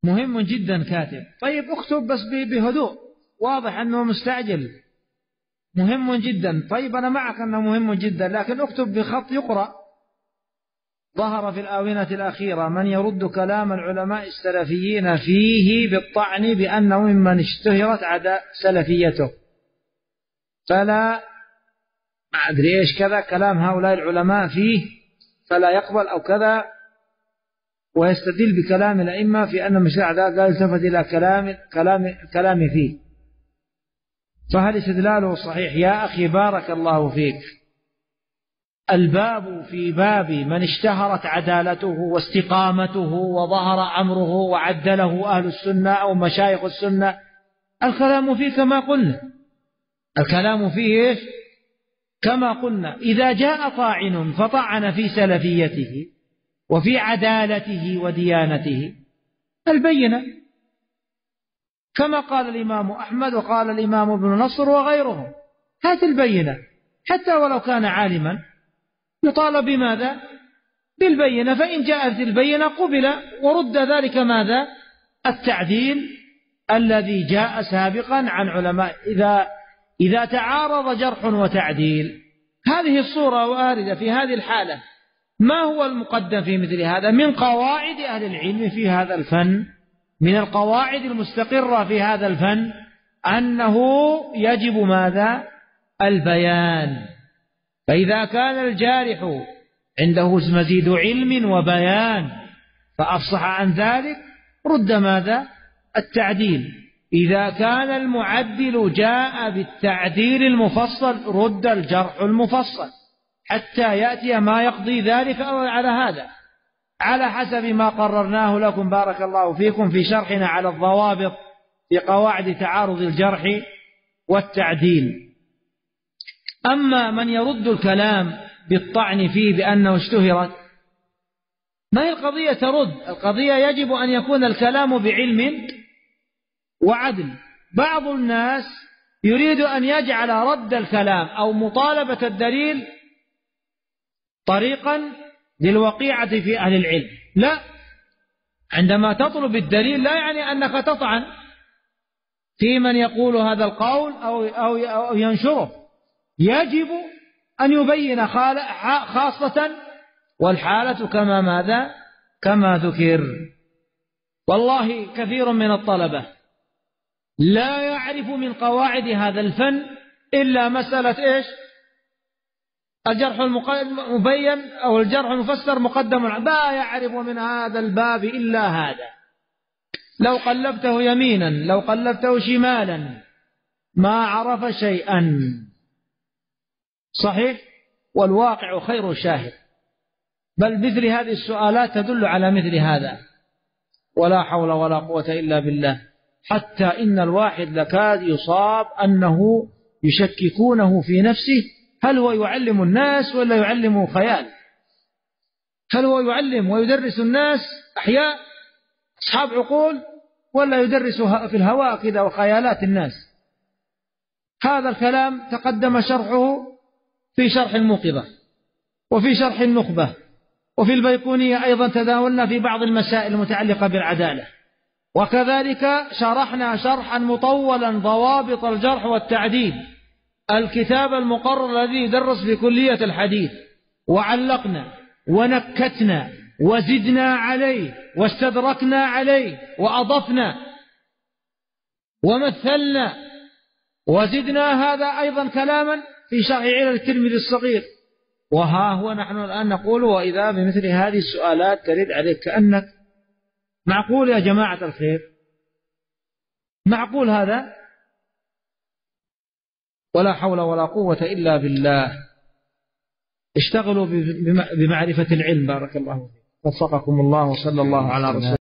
مهم جدا كاتب. طيب اكتب بس بهدوء، واضح أنه مستعجل. مهم جدا. طيب أنا معك أنه مهم جدا، لكن اكتب بخط يقرأ. ظهر في الآونة الأخيرة من يرد كلام العلماء السلفيين فيه بالطعن بأنه ممن اشتهرت عدا سلفيته، فلا ما أدري إيش كذا كلام هؤلاء العلماء فيه فلا يقبل أو كذا، ويستدل بكلام الأئمة في أن مشروع ذا قال التفت إلى كلام فيه. فهل استدلاله صحيح؟ يا أخي بارك الله فيك، الباب في باب من اشتهرت عدالته واستقامته وظهر أمره وعدله أهل السنة أو مشايخ السنة، الكلام فيه كما قلنا، الكلام فيه إيش؟ كما قلنا. إذا جاء طاعن فطعن في سلفيته وفي عدالته وديانته، البينة كما قال الإمام أحمد وقال الإمام ابن نصر وغيرهم، هات البينة حتى ولو كان عالما، يطالب بماذا؟ بالبينة. فإن جاءت البينة قبل، ورد ذلك ماذا؟ التعديل الذي جاء سابقا عن علماء. إذا تعارض جرح وتعديل، هذه الصورة واردة في هذه الحالة، ما هو المقدم في مثل هذا؟ من قواعد أهل العلم في هذا الفن، من القواعد المستقرة في هذا الفن، أنه يجب ماذا؟ البيان. فإذا كان الجارح عنده مزيد علم وبيان فأفصح عن ذلك، رد ماذا؟ التعديل. إذا كان المعدل جاء بالتعديل المفصل، رد الجرح المفصل حتى يأتي ما يقضي ذلك. أو على هذا، على حسب ما قررناه لكم بارك الله فيكم في شرحنا على الضوابط في قواعد تعارض الجرح والتعديل. أما من يرد الكلام بالطعن فيه بأنه اشتهرت، ما هي القضية ترد؟ القضية يجب أن يكون الكلام بعلم وعدل. بعض الناس يريد أن يجعل رد الكلام أو مطالبة الدليل طريقا للوقيعة في أهل العلم. لا، عندما تطلب الدليل لا يعني أنك تطعن في من يقول هذا القول أو ينشره. يجب أن يبين خاصة والحالة كما ماذا؟ كما ذكر. والله كثير من الطلبة لا يعرف من قواعد هذا الفن إلا مسألة إيش؟ الجرح المبين أو الجرح المفسر مقدم، لا يعرف من هذا الباب إلا هذا. لو قلبته يمينا لو قلبته شمالا ما عرف شيئا. صحيح؟ والواقع خير شاهد. بل مثل هذه السؤالات تدل على مثل هذا، ولا حول ولا قوة إلا بالله. حتى إن الواحد لكاد يصاب أنه يشككونه في نفسه، هل هو يعلم الناس ولا يعلم خيال؟ هل هو يعلم ويدرس الناس أحياء أصحاب عقول، ولا يدرس في الهواء كذا وخيالات الناس؟ هذا الكلام تقدم شرحه في شرح الموقظة وفي شرح النخبة وفي البيقونية أيضا، تداولنا في بعض المسائل المتعلقة بالعدالة، وكذلك شرحنا شرحا مطولا ضوابط الجرح والتعديل، الكتاب المقرر الذي يدرس في كلية الحديث، وعلقنا ونكتنا وزدنا عليه واستدركنا عليه وأضفنا ومثلنا وزدنا هذا أيضا كلاما في شرح علل الترمذي الصغير. وها هو نحن الآن نقول وإذا بمثل هذه السؤالات ترد عليك كأنك معقول يا جماعة الخير؟ معقول هذا؟ ولا حول ولا قوة إلا بالله. اشتغلوا بمعرفة العلم بارك الله فيكم. وفقكم الله وصلى الله على رسول